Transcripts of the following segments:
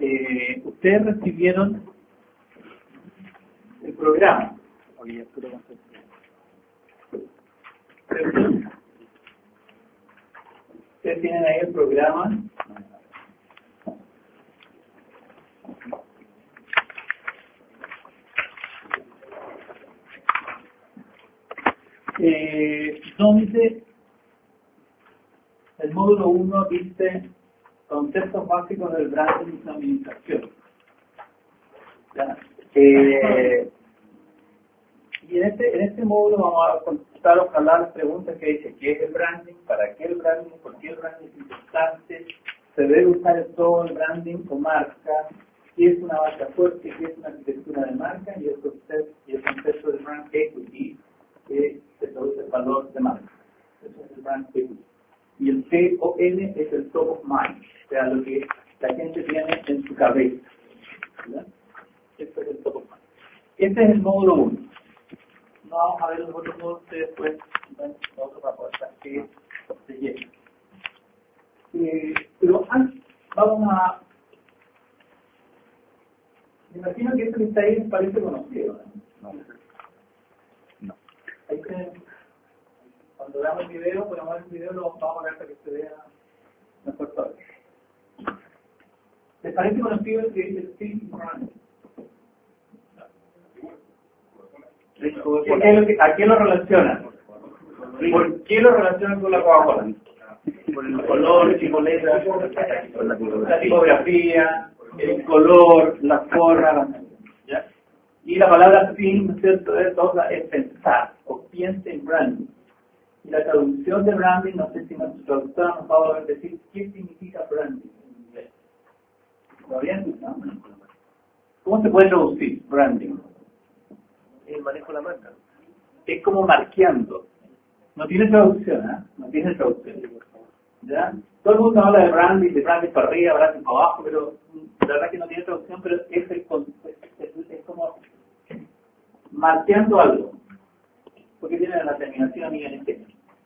ustedes recibieron el programa. Ustedes tienen ahí el programa. Donde el módulo 1 dice conceptos básicos del branding y su administración. Y en este módulo vamos a consultar, hablar las preguntas que dice: ¿qué es el branding? ¿Para qué el branding? ¿Por qué el branding es importante? ¿Se debe usar todo el branding o marca? ¿Qué es una marca fuerte? ¿Qué es una arquitectura de marca? Y el concepto de brand equity, que se traduce el valor de marca. Eso es el brand equity. Y el TON es el top of mind, o sea, lo que la gente tiene en su cabeza. ¿Verdad? Este es el top of mind. Este es el módulo 1. No vamos a ver los otros módulos después, otros raportes que se llenan. Pero antes, vamos a... Me imagino que esto que está ahí parece conocido, ¿no? No. Ahí tienen... Cuando veamos el video, ponemos el video, lo vamos a ver para que se vea mejor todo. ¿Les parece conocido el que dice el Think Brand? ¿A qué lo relacionan? ¿Por qué lo relacionan con la Coca-Cola? Por el color, el tipo letra, la tipografía, el color, la forma, ¿ya? Y la palabra think, ¿no es cierto?, es pensar, o piensa en branding. Y la traducción de branding, no sé si nuestro traductor nos va a decir qué significa branding en inglés. ¿Lo habían escuchado? ¿Cómo se puede traducir branding? El manejo de la marca. Es como marqueando. No tiene traducción, ¿eh? No tiene traducción. ¿Ya? Todo el mundo habla de branding para arriba, branding para abajo, pero la verdad que no tiene traducción, pero es como marqueando algo. Porque tiene la terminación ING.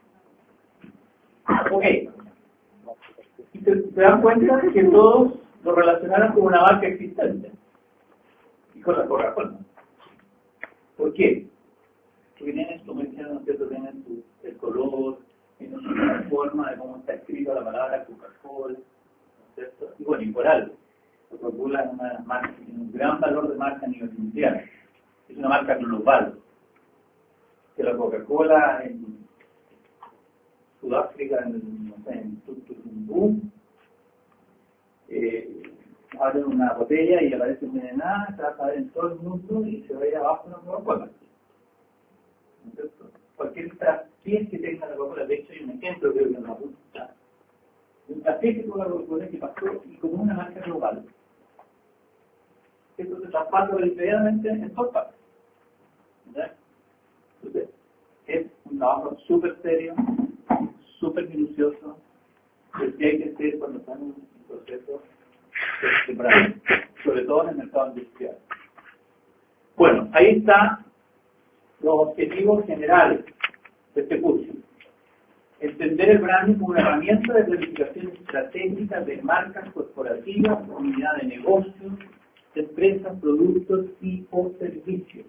Ok. Y se dan cuenta que todos lo relacionaron con una marca existente. Y con la Coca-Cola. ¿Por qué? Porque tienen, como decían, ¿no es cierto?, tienen el color, tienen la forma de cómo está escrita la palabra Coca-Cola, ¿no es cierto? Y bueno, y por algo. Coca-Cola es una de las marcas que tiene un gran valor de marca a nivel mundial. Es una marca global. Que la Coca-Cola en Sudáfrica, en Tutumbú, abren una botella y aparece envenenada, se va a saber en todo el mundo y se va a ir abajo una Coca-Cola. Cualquier traspié que tenga la Coca-Cola, de hecho hay un ejemplo, creo que en la punta, un café que tuvo la Coca-Cola que pasó y como una marca global. Esto se traspasa inmediatamente en todas partes. Entonces, es un trabajo súper serio, súper minucioso, el que hay que hacer cuando estamos en un proceso de branding, sobre todo en el mercado industrial. Bueno, ahí están los objetivos generales de este curso. Entender el branding como una herramienta de planificación estratégica de marcas corporativas, unidad de negocios, de empresas, productos y o servicios.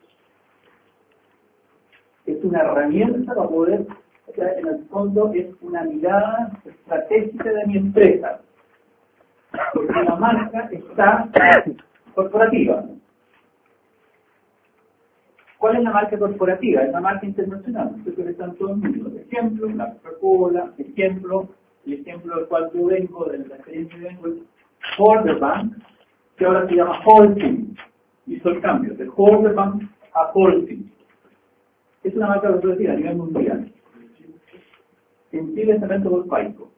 Es una herramienta para poder, o sea, en el fondo es una mirada estratégica de mi empresa, porque la marca está corporativa. ¿Cuál es la marca corporativa? Es la marca internacional. Ustedes están todos el mundo. Ejemplo, la Coca-Cola. Ejemplo, el ejemplo del cual yo vengo, de la experiencia que vengo, es Holderbank, que ahora se llama Holcim. Hizo el cambio de Holderbank a Holcim. Es una marca corporativa a nivel mundial. En Chile se vende por Paico,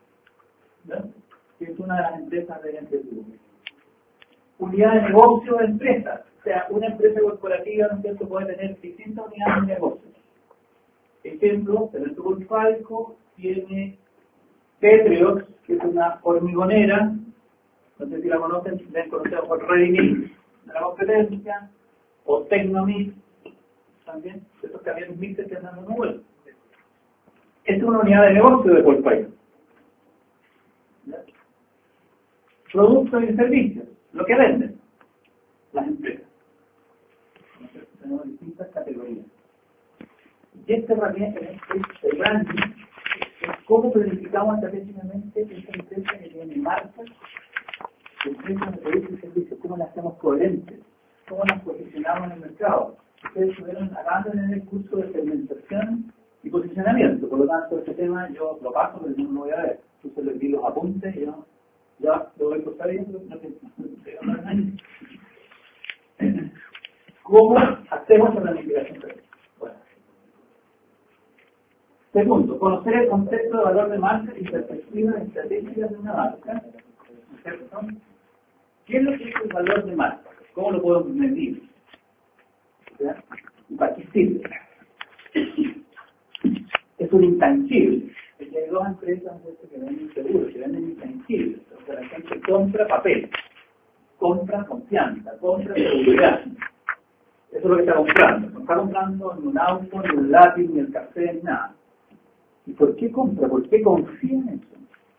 que es una de las empresas de NTU. Unidad de negocio de empresas. O sea, una empresa corporativa, ¿no es cierto?, puede tener distintas unidades de negocio. Ejemplo, el Grupo Falco tiene Petriox, que es una hormigonera, no sé si la conocen, la han conocido por Redimix de la competencia, o Tecnomix, también, estos camiones mixtos que andan dando vuelta. Esta es una unidad de negocio de País. Productos y servicios. lo que venden las empresas. Tenemos distintas categorías. Y esta herramienta, el branding, es cómo planificamos estratégicamente esta empresa que tiene marcas, empresas de productos y servicios, cómo las hacemos coherentes, cómo las posicionamos en el mercado. Ustedes estuvieron acabando en el curso de segmentación y posicionamiento, por lo tanto este tema yo lo paso, pero no lo voy a ver. Entonces les di los apuntes y yo ya lo voy por sabiendo, ¿cómo hacemos la planificación? Bueno. Segundo, conocer el concepto de valor de marca y perspectivas estratégicas de una marca. ¿Cierto? ¿Qué es lo que es el valor de marca? ¿Cómo lo podemos medir? ¿Ya? ¿Y para qué sirve? Es un intangible. Porque hay dos empresas que venden seguros, que venden intangibles. O sea, la gente compra papel, compra confianza, compra seguridad. Eso es lo que está comprando. No está comprando ni un auto, ni un lápiz, ni el café, ni nada. ¿Y por qué compra? ¿Por qué confía en eso?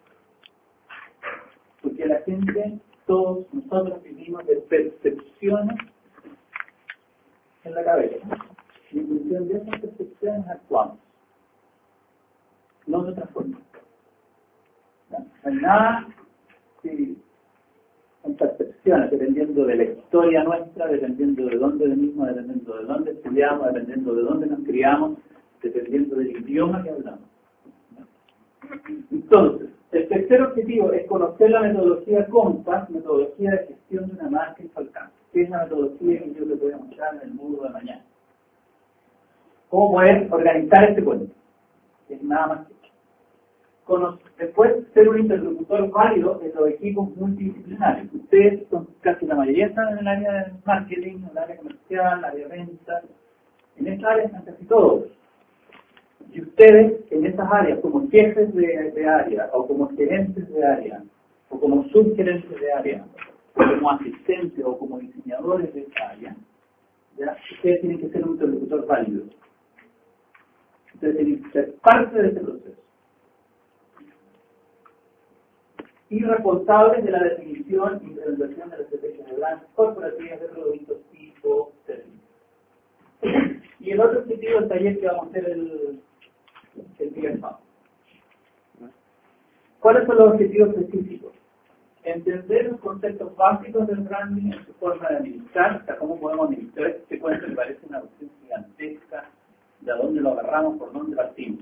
Porque la gente, todos nosotros vivimos de percepciones en la cabeza. Y en función de esas percepciones actuamos. No de otra forma. No hay nada sí, en percepciones, dependiendo de la historia nuestra, dependiendo de dónde venimos, dependiendo de dónde estudiamos, dependiendo de dónde nos criamos, dependiendo del idioma que hablamos. Entonces, el tercer objetivo es conocer la metodología COMPAS, metodología de gestión de una marca y su alcance. ¿Qué es la metodología que yo les voy a mostrar en el módulo de mañana? ¿Cómo poder organizar este cuento? Es nada más que después, ser un interlocutor válido en los equipos multidisciplinarios. Ustedes son casi la mayoría están en el área de marketing, en el área comercial, en el área de ventas. En esta área están casi todos. Y ustedes, en esas áreas, como jefes de área, o como gerentes de área, o como subgerentes de área, o como asistentes, o como diseñadores de esa área, ¿ya? Ustedes tienen que ser un interlocutor válido. Ustedes tienen que ser parte de ese proceso. Y responsables de la definición y implementación de las estrategias de branding corporativas de productos tipo servicios. Y el otro objetivo del taller que vamos a hacer el día sábado. ¿Cuáles son los objetivos específicos? Entender los conceptos básicos del branding en su forma de administrar, o sea, cómo podemos administrar este cuento que parece una opción gigantesca, de dónde lo agarramos, por dónde partimos.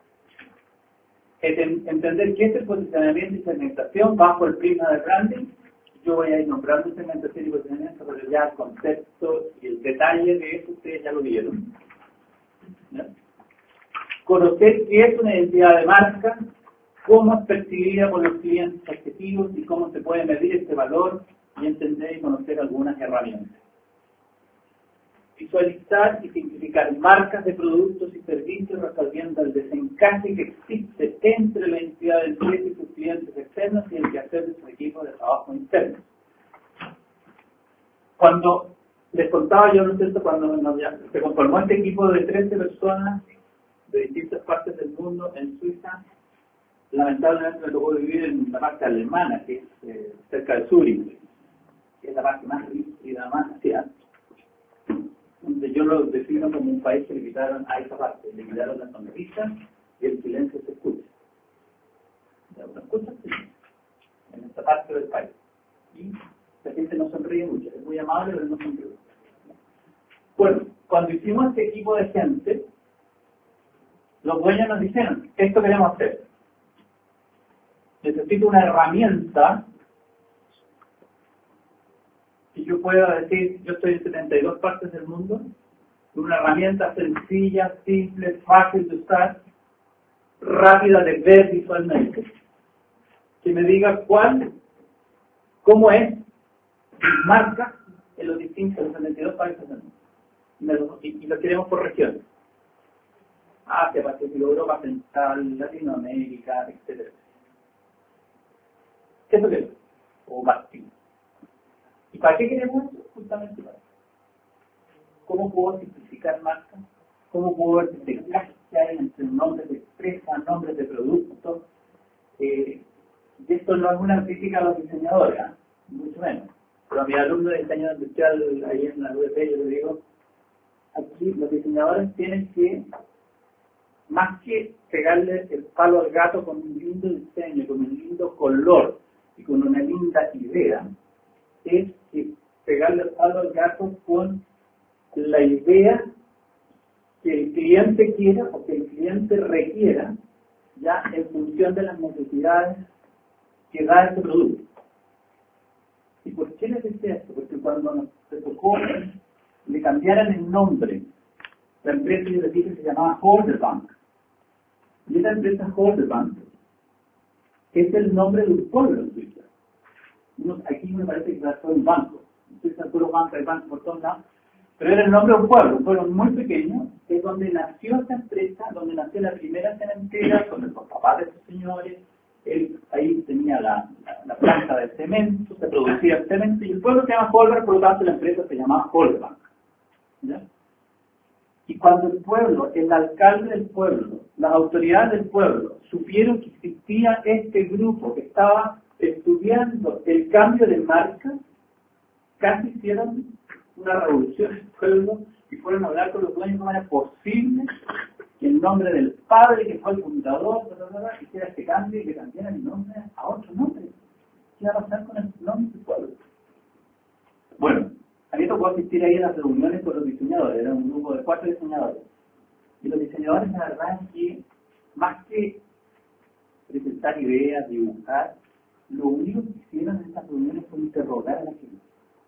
Entender qué es el posicionamiento y segmentación bajo el prisma del branding. Yo voy a ir nombrando segmentación y posicionamiento, pero ya el concepto y el detalle de eso ustedes ya lo vieron. ¿Ya? Conocer qué es una identidad de marca, cómo es percibida por los clientes objetivos y cómo se puede medir este valor y entender y conocer algunas herramientas. Visualizar y simplificar marcas de productos y servicios resolviendo el desencaje que existe entre la entidad del cliente y sus clientes externos y el quehacer de su equipo de trabajo interno. Cuando les contaba yo, ¿no es cierto?, cuando se conformó este equipo de 13 personas de distintas partes del mundo en Suiza, lamentablemente me tocó vivir en la parte alemana, que es cerca de Zúrich, que es la parte más rígida, más hacia donde yo lo defino como un país que le quitaron a esa parte, le quitaron la sonrisa y el silencio se escucha. ¿Lo escuchas? Sí. En esta parte del país. Y la gente no sonríe mucho, es muy amable, pero no sonríe. Bueno, cuando hicimos este equipo de gente, los dueños nos dijeron, esto queremos hacer. Necesito una herramienta que yo pueda decir, yo estoy en 72 partes del mundo, una herramienta sencilla, simple, fácil de usar, rápida de ver visualmente, que me diga cómo es mis marcas en los distintos 72 países del mundo. Y lo queremos por regiones. Asia, Pacífico, Europa Central, Latinoamérica, etc. ¿Qué es lo que es? O Martín. ¿Y para qué queremos eso? Justamente para eso. ¿Cómo puedo simplificar marcas? ¿Cómo puedo ver el encaje que hay entre nombres de empresas, nombres de productos? Y esto no es una crítica a los diseñadores, mucho menos. Pero a mi alumno de diseño industrial ahí en la UDP yo le digo, aquí los diseñadores tienen que, más que pegarle el palo al gato con un lindo diseño, con un lindo color y con una linda idea, es que pegarle el palo al gato con la idea que el cliente quiera o que el cliente requiera, ya en función de las necesidades que da ese producto. ¿Y por qué les decía esto? Porque cuando nos tocó le cambiaran el nombre, la empresa yo les dije que se llamaba Holderbank. Y esa empresa Holderbank es el nombre de un pueblo en Suiza. Aquí me parece que fue un banco. En Suiza puro banco, hay bancos por todos lados. Pero era el nombre de un pueblo muy pequeño, que es donde nació esta empresa, donde nació la primera cementera, con los papás de estos señores. Él ahí tenía la planta de cemento, se producía el cemento, y el pueblo se llama Holberg, por lo tanto la empresa se llamaba Holberg. ¿Ya? Y cuando el pueblo, el alcalde del pueblo, las autoridades del pueblo, supieron que existía este grupo que estaba estudiando el cambio de marca, casi hicieron una revolución en el pueblo y fueron a hablar con los dueños cómo era posible que el nombre del padre, que fue el fundador, hiciera este cambio y que cambiara el nombre a otro nombre. ¿Qué iba a pasar con el nombre del pueblo? Bueno, a mí me tocó asistir ahí a las reuniones con los diseñadores, era un grupo de 4 diseñadores. Y los diseñadores, la verdad es que, más que presentar ideas, dibujar, lo único que hicieron en estas reuniones fue interrogar a la gente.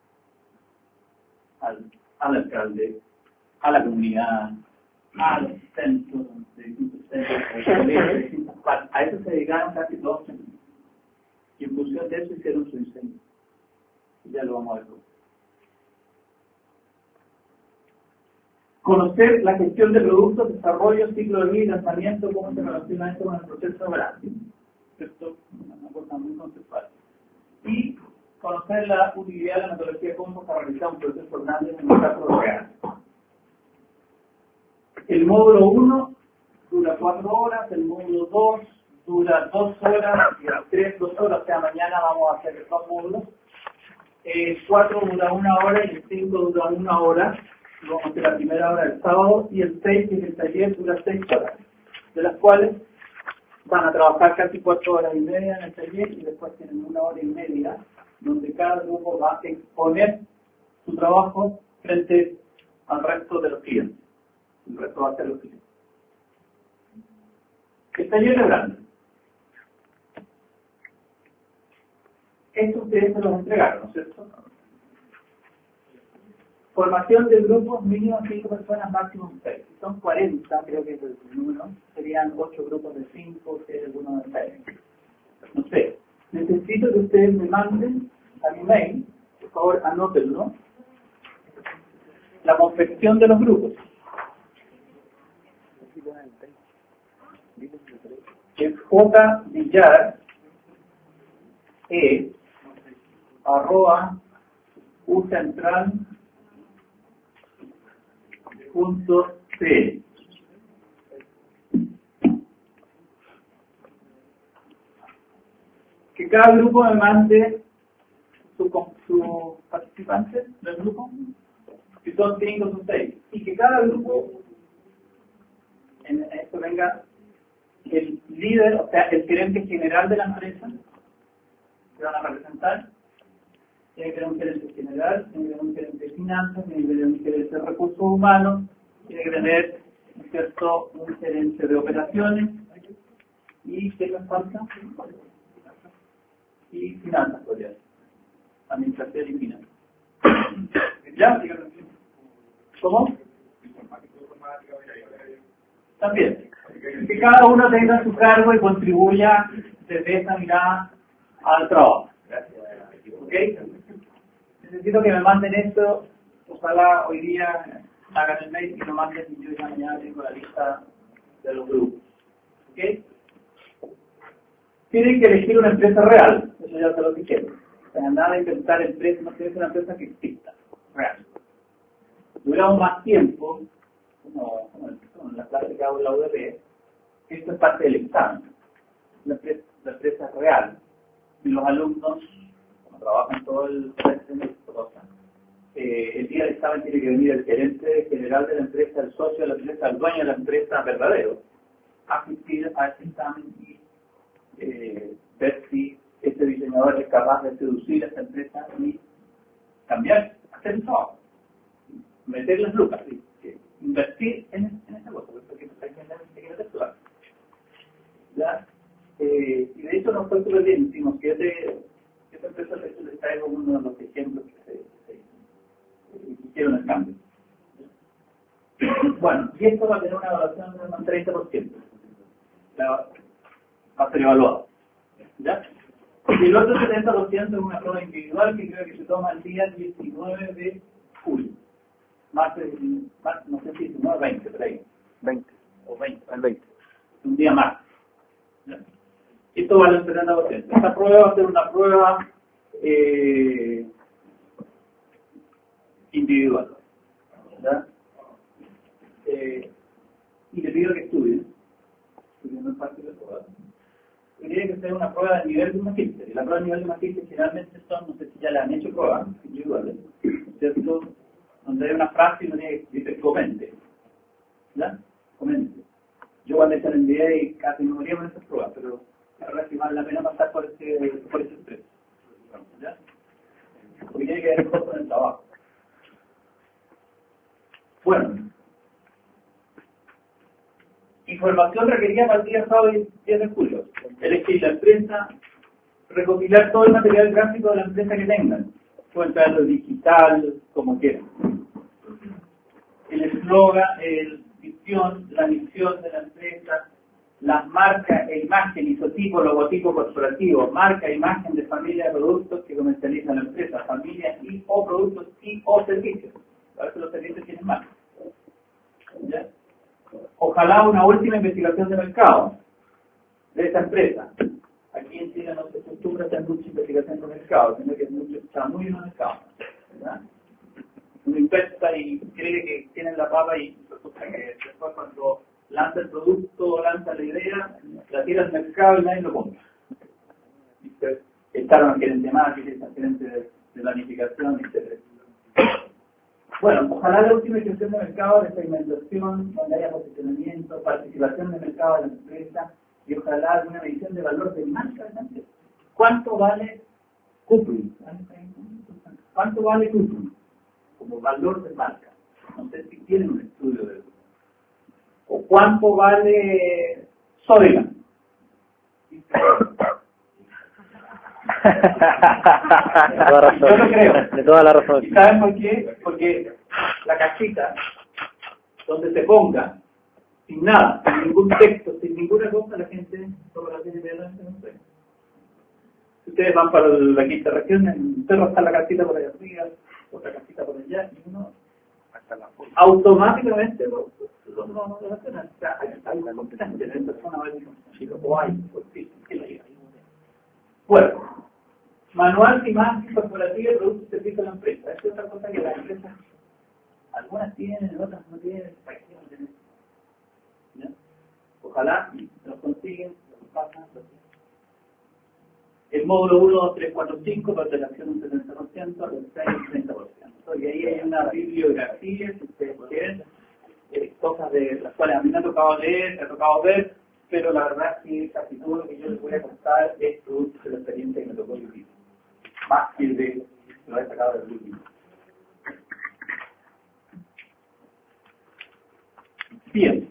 Al alcalde, a la comunidad, a los centros, de distintos centros, de distintas partes. A eso se dedicaron casi 2 años. Y en función de eso hicieron su diseño. Y ya lo vamos a ver. Conocer la gestión de productos, desarrollo, ciclo de vida, lanzamiento, cómo se relaciona esto con el proceso de branding. Esto es una cosa muy conceptual. Y conocer la utilidad de la metodología cómo se realiza un proceso de branding en un caso real. El módulo 1 dura 4 horas, el módulo 2 dura 2 horas, y el 3 2 horas, o sea, mañana vamos a hacer 2 módulos. 4 dura 1 hora y el 5 dura 1 hora. Vamos a hacer la primera hora del sábado y el 6, que es el taller, dura 6 horas, de las cuales van a trabajar casi 4 horas y media en el taller y después tienen 1 hora y media donde cada grupo va a exponer su trabajo frente al resto de los clientes. El resto va a ser los clientes. El taller de branding. Esto ustedes se los entregaron, ¿no es cierto? Formación de grupos, mínimo 5 personas, máximo 6. Si son 40, creo que es el número, serían 8 grupos de 5, si hay alguno de 6. No sé. Necesito que ustedes me manden a mi mail, por favor anótenlo, la confección de los grupos. Es jvillar @ucentral.cl. Que cada grupo me mande su participante del grupo, si son 5 o 6, y que cada grupo, en esto venga el líder, o sea, el gerente general de la empresa, que van a representar. Tiene que tener un gerente general, tiene que tener un gerente de finanzas, tiene que tener un gerente de recursos humanos, tiene que tener, ¿cierto?, un gerente de operaciones, y ¿qué nos falta? Y finanzas, podría ser. Administración y finanzas. ¿Ya? ¿Cómo? También. Que cada uno tenga su cargo y contribuya desde esa mirada al trabajo. ¿Ok? Necesito que me manden esto. Ojalá hoy día hagan el mail y lo manden y yo ya mañana tengo la lista de los grupos. ¿Ok? Tienen que elegir una empresa real. Eso ya se lo dije. O sea, nada de inventar empresas, no tiene que ser una empresa que exista. Real. Duramos más tiempo, como en la clase que hago en la UDP, esto es parte del examen. La empresa es real. Y los alumnos, cuando trabajan todo el cosa. El día del examen tiene que venir el gerente general de la empresa, el socio de la empresa, el dueño de la empresa verdadero, a asistir a ese examen y ver si este diseñador es capaz de seducir a esta empresa y cambiar, hacer el trabajo, meter las lucas, ¿sí? Invertir en esa cosa, porque hay que actuar. Y de hecho nos fue súper bien, hicimos que esta empresa les traigo uno de los ejemplos que se hicieron el cambio. Bueno, y esto va a tener una evaluación de un 30%. Va a ser evaluado. ¿Ya? Y el otro 70% es una prueba individual que creo que se toma el día 19 de julio. No sé si 19 o 20, por ahí. 20. O 20. El 20. Un día más. ¿Ya? Esto vale el 70%. Esta prueba va a ser una prueba individual. ¿Ya? Y le pido que estudien. No es parte de la prueba. Tiene que ser una prueba de nivel de magíster. Y la prueba de nivel de magíster generalmente son, no sé si ya le han hecho pruebas individuales, ¿cierto? Donde hay una frase y uno tiene que decir comente. ¿Ya? Comente. Yo cuando hice el MBA y casi no moría con esas pruebas, pero la verdad es que vale la pena pasar por ese estrés. ¿Ya? Porque tiene que ver con el trabajo. Bueno. Información requerida para el día sábado 10 de julio. Elegir la empresa, recopilar todo el material gráfico de la empresa que tengan. Pueden traerlo digital, como quieran. El eslogan, la misión de la empresa, las marcas e imagen, isotipo, logotipo corporativo, marca, imagen de familia de productos que comercializa la empresa, familia y o productos y o servicios. A veces los servicios tienen marca. ¿Ya? Ojalá una última investigación de mercado de esa empresa. Aquí en Chile no se acostumbra a hacer mucha investigación de mercado, sino que es mucho chamuyo en el mercado. ¿Verdad? Uno investa y cree que tienen la papa y resulta que después cuando lanza el producto, lanza la idea, la tira al mercado y nadie lo compra. Estaron al gerente de marketing, al gerente de planificación, etc. Bueno, ojalá la última investigación de mercado, de segmentación, donde haya posicionamiento, participación de mercado de la empresa y ojalá alguna medición de valor de marca de la empresa. ¿Cuánto vale Cuprum? ¿Cuánto vale Cuprum? Como valor de marca. No sé si tienen un estudio de eso. ¿O cuánto vale Sodigan? Yo lo creo. De toda la razón. ¿Y saben por qué? Porque la cajita donde se ponga, sin nada, sin ningún texto, sin ninguna cosa, la gente sobre la tiene delante, no sé. Si ustedes van para la quinta región, en Cerro está la casita por allá arriba, otra casita por allá, y uno automáticamente lo hacen. Hay una competencia de persona, o hay, pues sí, que la lleva. Bueno, manual de imagen corporativa de productos y servicios de la empresa. Esta es otra cosa que las empresas, algunas tienen, otras no tienen, ¿ya? Ojalá los consiguen, los pasan. El módulo 1, 2, 3, 4, 5, participación un 70%, el 6, un 30%. Y ahí hay una bibliografía, si ustedes quieren, cosas de las cuales a mí me ha tocado leer, me ha tocado ver, pero la verdad es que casi todo lo que yo les voy a contar es producto de la experiencia que me tocó vivir. Más que de lo he sacado del último. Bien.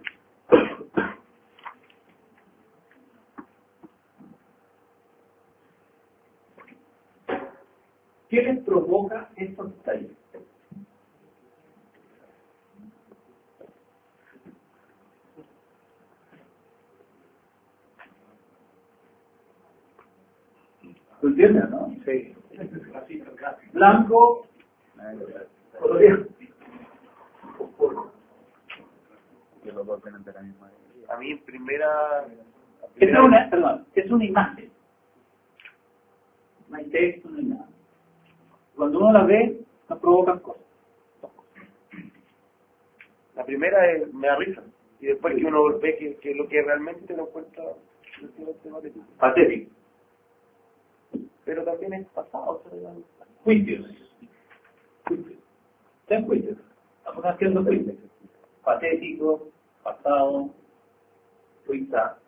¿Qué les provoca estos talleres? ¿Lo entienden, no? Sí. Blanco, colorido. Que los dos vienen de la misma. A mí, primera. Es una imagen. No hay texto, no hay nada. Cuando uno la ve, nos provocan cosas. La primera es, me da risa. Y después que uno ve que lo que realmente lo encuentra Patético. pero también es pasado. Juicios. Ten juicios. Estamos haciendo juicios. Patético, pasado, risa.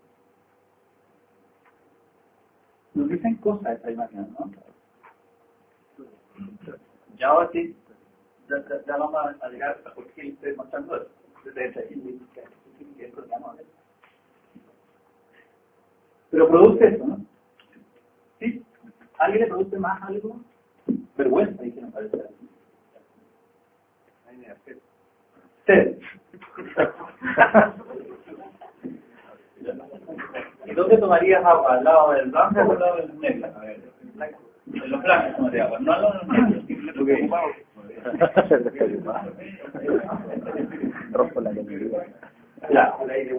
Nos dicen cosas esta imagen, ¿no? Ya ahora sí, ya vamos a llegar a por qué estoy mostrando eso. Pero produce eso, ¿no? ¿Sí? ¿Alguien le produce más algo? Vergüenza, dije, me parece. Sed. ¿Y dónde tomarías agua? ¿Al lado del blanco o al lado del negro? A ver, en los blancos tomaría agua, no al lado del negro. Rojo la cañería. Ya.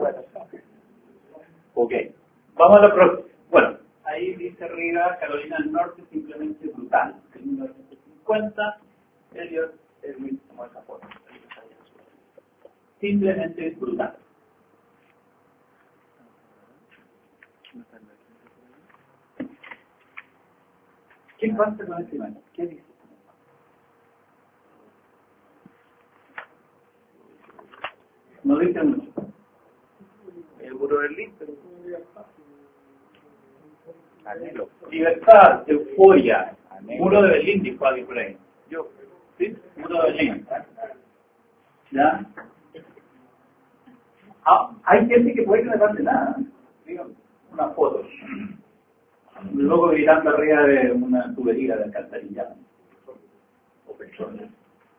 Ok. Vamos a la próxima. Bueno, ahí dice arriba, Carolina del Norte simplemente brutal. En 1950, Elliot Erwin tomó esa foto. Simplemente brutal. ¿Qué pasa con esta imagen? ¿Qué dice? No dice mucho. El muro de Berlín, pero... Anhelo. Libertad, euforia, Anhelo. muro de Berlín, dijo alguien por ahí. Yo. ¿Sí? Muro de Berlín. ¿Ya? Hay gente que puede que no le pase nada. Digo, una foto. Un loco gritando arriba de una tubería de alcantarillado. O petróleo.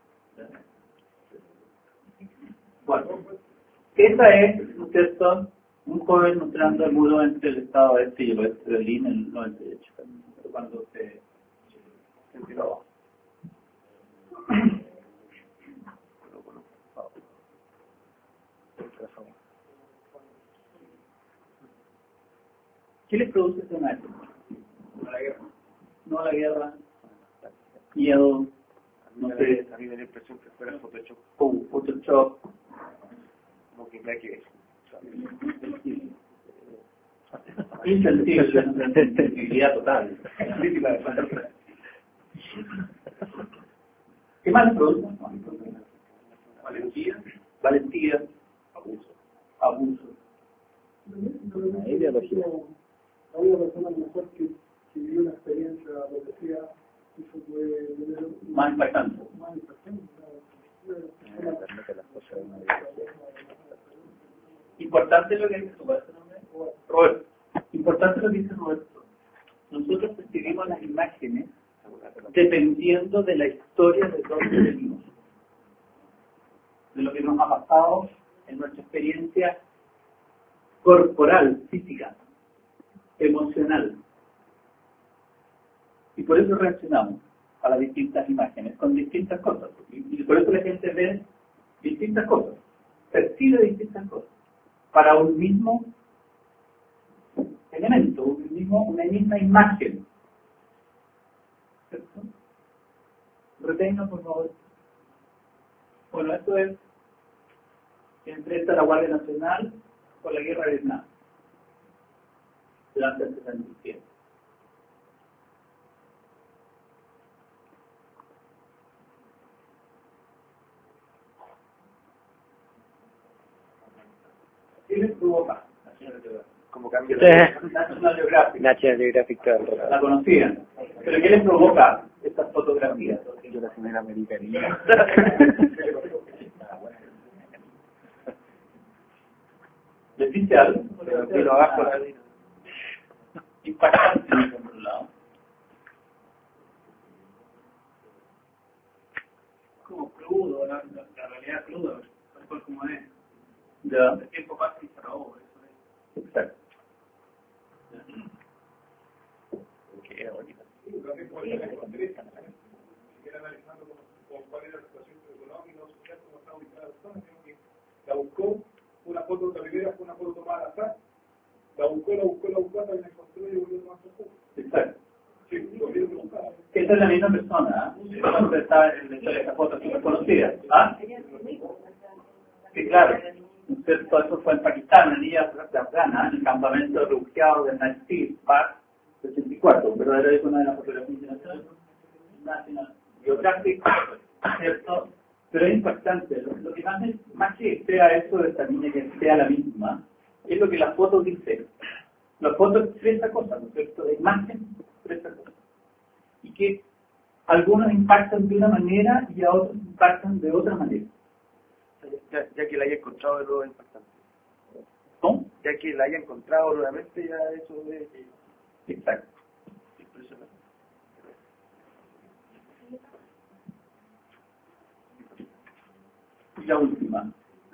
Bueno, esa es, ¿no es cierto?, un joven mostrando el muro entre el estado este y el oeste de Berlín en el 98, cuando se entró. ¿Qué les produce esa imagen? No la guerra. No la guerra. Miedo. No sé. A mí me da la impresión que fuera Photoshop. Photoshop. Como que me que Insensibilidad total. ¿Qué más les produce? Valentía. Abuso. Una ideología. Había personas mejor que vivió una experiencia, lo que sea, eso puede Más impactante. más impactante. Las cosas de una ideología. Importante lo que dice Roberto. Importante lo que dice Roberto. Nosotros percibimos las imágenes dependiendo de la historia de donde venimos, de lo que nos ha pasado en nuestra experiencia corporal, física, emocional. Y por eso reaccionamos a las distintas imágenes, con distintas cosas. Y por eso la gente ve distintas cosas, percibe distintas cosas, para un mismo elemento, una misma imagen. ¿Cierto? Retenga, por favor. Bueno, esto es que enfrenta la Guardia Nacional por la guerra de Vietnam durante el 67. ¿Qué les provoca? como cambio National Geographic. National Geographic. La conocían. ¿Pero qué les provoca estas fotografías? Yo la señora americanina. ¿Les dice algo? Pero abajo la Impactante, por un lado. Como crudo, la realidad cruda, tal cual como es. Ya. El tiempo pasa y se acabó, eso es. Exacto. Qué bonito. Analizando cuál era la situación económica o social, cómo estaba ubicada la zona, sino que la buscó, una foto de la primera fue una foto tomada al azar, la buscó, hasta que la encontró y volvió a tomar su foto. Exacto. Sí, volvió a buscar. Esta es la misma persona, ¿eh? Cuando está en la historia de esta foto súper conocida. ¿Ah? Sí, claro. ¿Cierto? Eso fue en Pakistán, una niña afgana, en el campamento de refugiados de Nasir, Park 84, un verdadero icono de la fotografía internacional. National Geographic, ¿cierto? Pero es impactante. Lo que más que sea eso de esta niña que sea la misma, es lo que la foto dice. La foto expresa cosas, ¿no es cierto? La imagen expresa cosas. Y que algunos impactan de una manera y a otros impactan de otra manera. Ya que la haya encontrado es lo impactante. ¿Cómo? Ya que la haya encontrado nuevamente, ya eso es Exacto. impresionante. Y la última.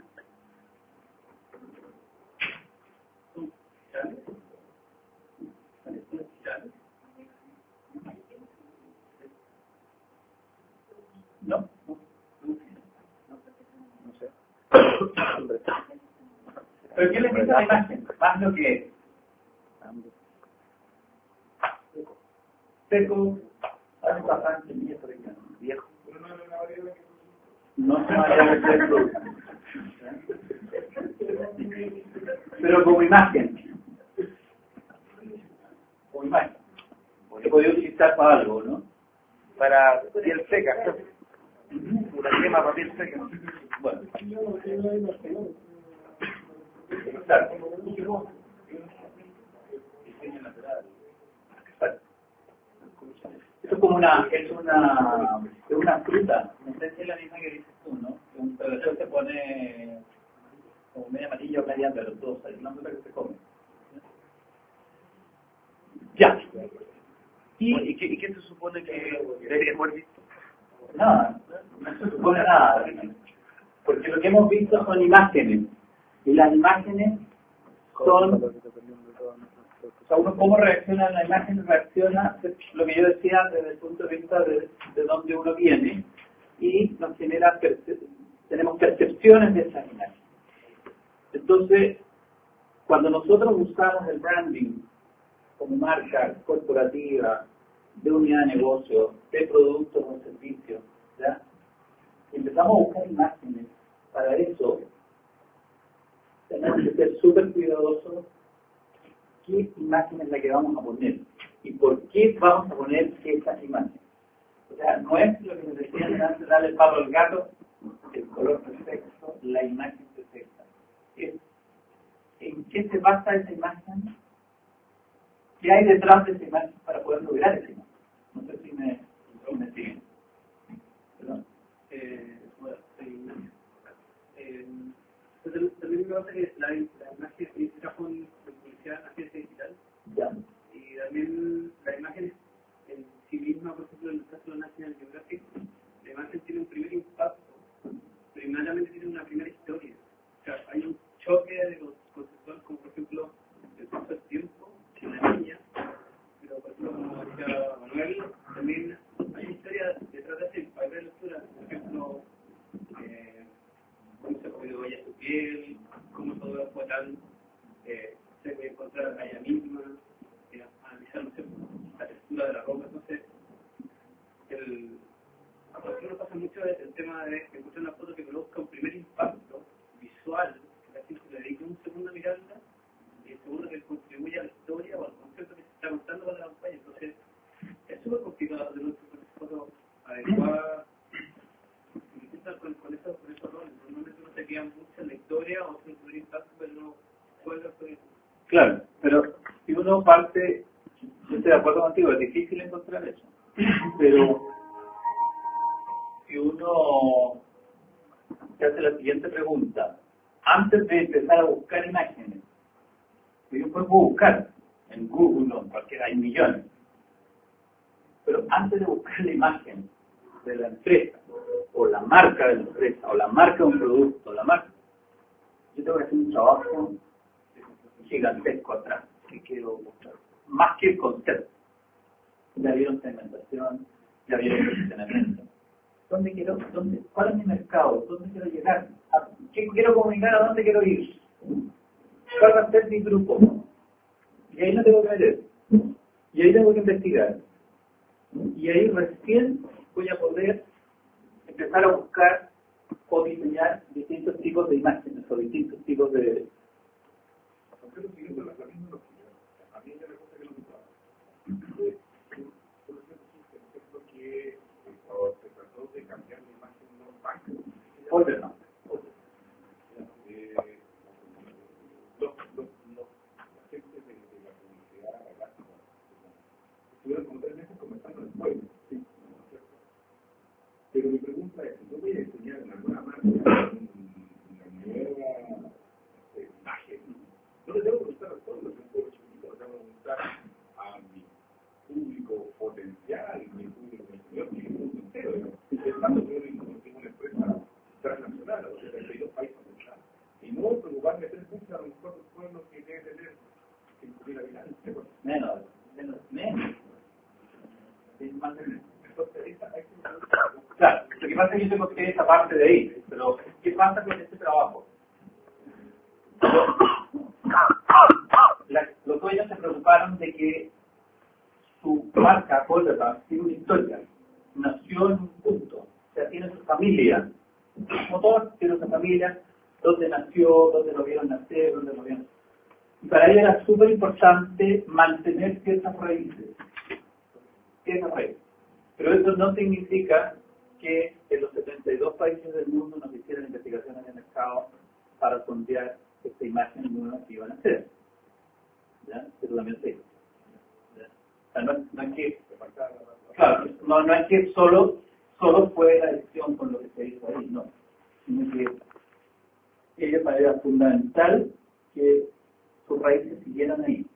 No. No sé. ¿Pero qué le dice la imagen? Más lo que es. Seco, bastante viejo. No se vaya a meter el producto. Pero como imagen. Como imagen. Se podría utilizar para algo, ¿no? Para piel seca. Una crema para piel seca. Bueno. Exacto. Esto es como es una fruta, no sé si es la misma que dices tú, ¿no? Pero eso se pone como media amarilla o media verdosa, es una fruta que se come. Ya. ¿Y qué se supone que deberíamos haber visto? Nada, no se supone nada, porque lo que hemos visto son imágenes, y las imágenes son... O sea, uno cómo reacciona a la imagen, reacciona, lo que yo decía, desde el punto de vista de dónde uno viene, y nos genera, tenemos percepciones de esas imágenes. Entonces, cuando nosotros usamos el branding como marca corporativa, de unidad de negocio, de productos o servicios, ¿ya? Empezamos a buscar imágenes. Para eso, tenemos que ser súper cuidadosos qué imagen es la que vamos a poner y por qué vamos a poner esa imagen. O sea, no es lo que nos decían antes, darle el palo al gato, el color perfecto, la imagen perfecta. Es en qué se basa esa imagen, qué hay detrás de esa imagen para poder lograr esa imagen. No sé si me siguen. ¿Perdón? Bueno, también me pasa que la imagen se trajo en publicidad, agencia digital. Ya. Y también la imagen en sí misma, por ejemplo, en el caso de National Geographic, la imagen tiene un primer impacto, pero inmediatamente tiene una primera historia. O sea, hay un choque de conceptual, como por ejemplo, el paso del tiempo, una niña, pero por ejemplo, como decía Manuel, también hay una historia detrás de ese impacto de lectura, por ejemplo, cómo se cuidó ella su piel, cómo todo fue tan se puede encontrar a ella misma, analizar, no sé, la textura de la ropa. Entonces, a nosotros nos pasa mucho el tema de encontrar una foto que produzca un primer impacto visual, que la gente le dedique un segundo a mirarla, y el segundo que contribuye a la historia o al concepto que se está contando para la campaña. Entonces, es súper complicado de nuevo con esa foto adecuada. Con esos roles, normalmente uno se queda mucho en la historia o en el impacto, pero no juega con eso. Claro, pero si uno parte, yo estoy de acuerdo contigo, es difícil encontrar eso, pero si uno se hace la siguiente pregunta, antes de empezar a buscar imágenes, yo puedo buscar en Google, no, porque hay millones, pero antes de buscar la imagen de la empresa, o la marca de la empresa, o la marca de un producto, yo tengo que hacer un trabajo gigantesco atrás que quiero mostrar, más que el concepto. Ya vieron segmentación, ya vieron posicionamiento. ¿Cuál es mi mercado? ¿Dónde quiero llegar? ¿Qué quiero comunicar? ¿A dónde quiero ir? ¿Cuál va a ser mi grupo? Y ahí no tengo que meter. Y ahí tengo que investigar. Y ahí recién voy a poder empezar a buscar o diseñar distintos tipos de imágenes o distintos tipos de... Pero siguiendo la misma lógica, a mí hay una cosa que no me pasa. Por ejemplo, que yo voy a diseñar en alguna marca una nueva imagen. No le tengo que gustar a todos los pueblos chiquitos, le tengo que gustar a mi público potencial, mi público consumidor, mi mundo entero. Pensando que yo tengo una empresa transnacional a los 72 países. Y no preocuparme 3 veces a lo mejor los pueblos que deben tener 5.000 habitantes. Menos. Es más de menos. Claro, lo que pasa es que yo tengo que esa parte de ahí, pero ¿qué pasa con este trabajo? Los dueños se preocuparon de que su marca, Holderbank, tiene una historia, nació en un punto, o sea, tiene su familia, como todos tienen su familia, donde nació, donde lo vieron nacer, donde lo vieron. Y para ellos era súper importante mantener ciertas raíces. Pero eso no significa que en los 72 países del mundo nos hicieran investigaciones de mercado para sondear esta imagen nueva que iban a hacer. ¿Ya? Eso también sí. O sea, no es que, claro, no es que solo fue la decisión con lo que se hizo ahí, no. Sino que ellos para ellos era fundamental que sus raíces siguieran ahí.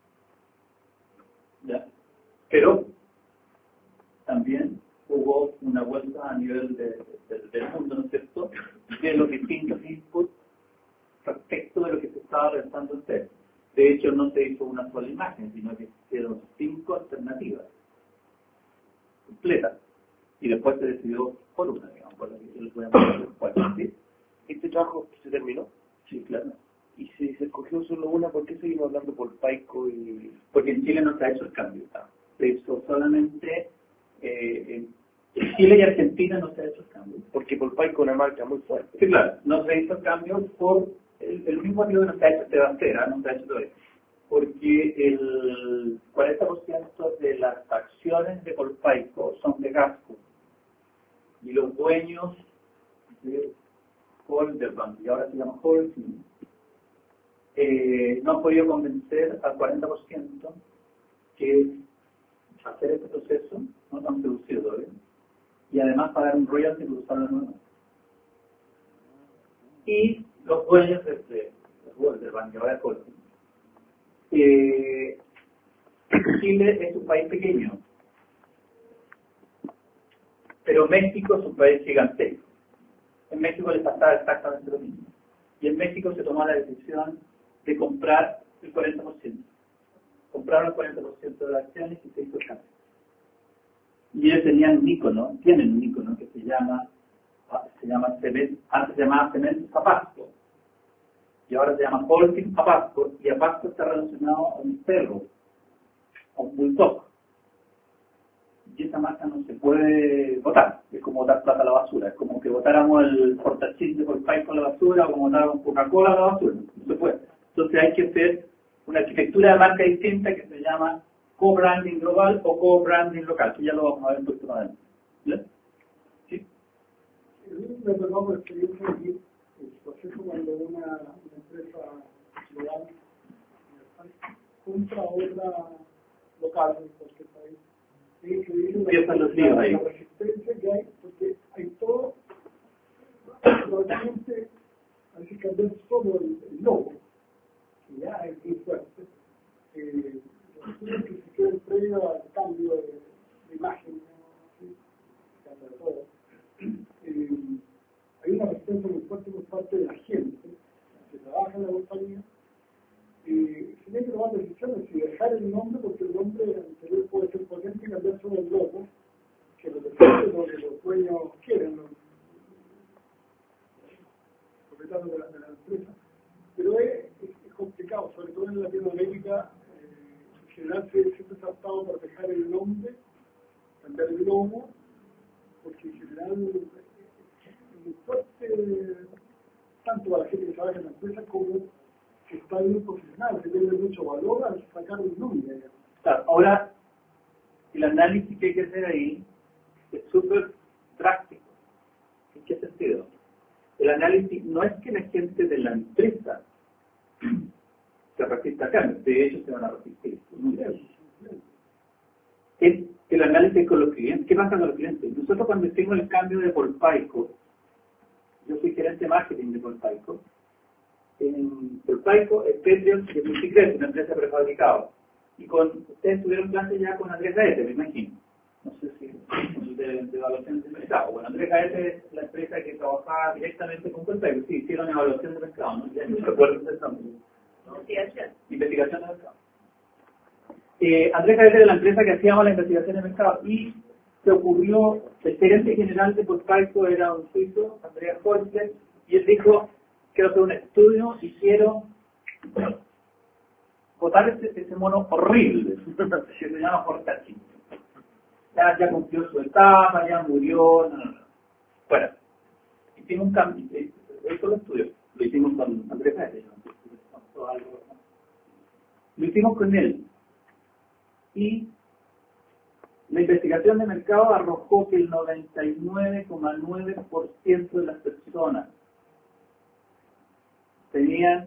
¿Ya? Pero también hubo una vuelta a nivel del mundo, ¿no es cierto?, de los distintos inputs respecto de lo que se estaba realizando hacer. De hecho, no se hizo una sola imagen, sino que se hicieron 5 alternativas completas. Y después se decidió por una, digamos, por la que yo les voy a mostrar después. ¿Sí? ¿Este trabajo se terminó? Sí, claro. Y si se escogió solo una, ¿por qué seguimos hablando por Paico y...? Porque en Chile no se ha hecho el cambio, ¿no? Se hizo solamente en Chile y Argentina no se ha hecho el cambio. Porque por Paico es una marca muy fuerte. Sí, claro, no se hizo el cambio por el mismo motivo que no se ha hecho Sebastera, no se ha hecho todavía. Porque el 40% de las acciones de Polpaico son de Gasco. Y los dueños de Holderbank, y ahora se llama Holcim, no han podido convencer al 40% que hacer este proceso no tan producido todavía. Y además pagar un royalty por usar la nueva. Y los dueños de Holderbank, y ahora es Holcim, Chile es un país pequeño, pero México es un país gigantesco. En México les pasaba exactamente lo mismo. Y en México se tomó la decisión de comprar el 40%. Compraron el 40% de las acciones y se hizo el cambio. Y ellos tenían un ícono, tienen un ícono que se llama Cemento, antes se llamaba Cemento Zapasco. Y ahora se llama Holcim Apasco, y Apasco está relacionado a un perro, a un bulldog. Y esa marca no se puede votar, es como botar plata a la basura, es como que votáramos el portachín de Polpaico a la basura o como votáramos Coca-Cola a la basura, no se puede. Entonces hay que hacer una arquitectura de marca distinta que se llama co-branding global o co-branding local, que ya lo vamos a ver un poquito más adelante. ¿Ya? ¿Sí? Me tocó por experiencia aquí el proceso cuando una empresa global compra otra local en cualquier país. Es increíble la resistencia que hay, porque hay todo, probablemente hay que cambiar solo el logo, que ya es muy fuerte. Los estudios que se quedan previo al cambio de imagen, ¿sí? Cambia todo. Hay una resistencia muy fuerte por parte de la gente que trabaja en la compañía. Se tiene que tomar decisiones si dejar el nombre, porque el nombre anterior puede ser potente y cambiar solo el logo, que lo que los dueños quieren, los propietarios de la empresa. Pero es complicado, sobre todo en Latinoamérica. En general siempre se ha optado por dejar el nombre, cambiar el logo, porque en general es muy fuerte, tanto para la gente que trabaja en la empresa como que está bien posicionado, que tiene mucho valor al sacar un nombre. Claro, ahora, el análisis que hay que hacer ahí es súper práctico. ¿En qué sentido? El análisis no es que la gente de la empresa se resista a cambios, de hecho se van a resistir. Es el análisis con los clientes. ¿Qué pasa con los clientes? Nosotros cuando hicimos el cambio de Polpaico, yo fui gerente de marketing de Polpaico. En Polpaico, Espetrios y Multicres, una empresa prefabricada. Y ustedes tuvieron clase ya con Andrés Gaete, me imagino. No sé si de evaluación de mercado. Bueno, Andrés Gaete es la empresa que trabajaba directamente con Polpaico. Sí, hicieron evaluación de mercado, ¿no? Ya no recuerdo el nombre. Investigación de mercado. Andrés Gaete era la empresa que hacíamos la investigación de mercado y se ocurrió, el gerente general de Polpaico era un suizo, Andreas Holzler, y él dijo, quiero hacer un estudio y quiero botar ese mono horrible, que se llama Fortacci. Ya cumplió su etapa, ya murió, no. Bueno, hicimos un cambio, eso lo estudió, lo hicimos con Andrés Gaete, lo hicimos con él. Y la investigación de mercado arrojó que el 99,9% de las personas tenían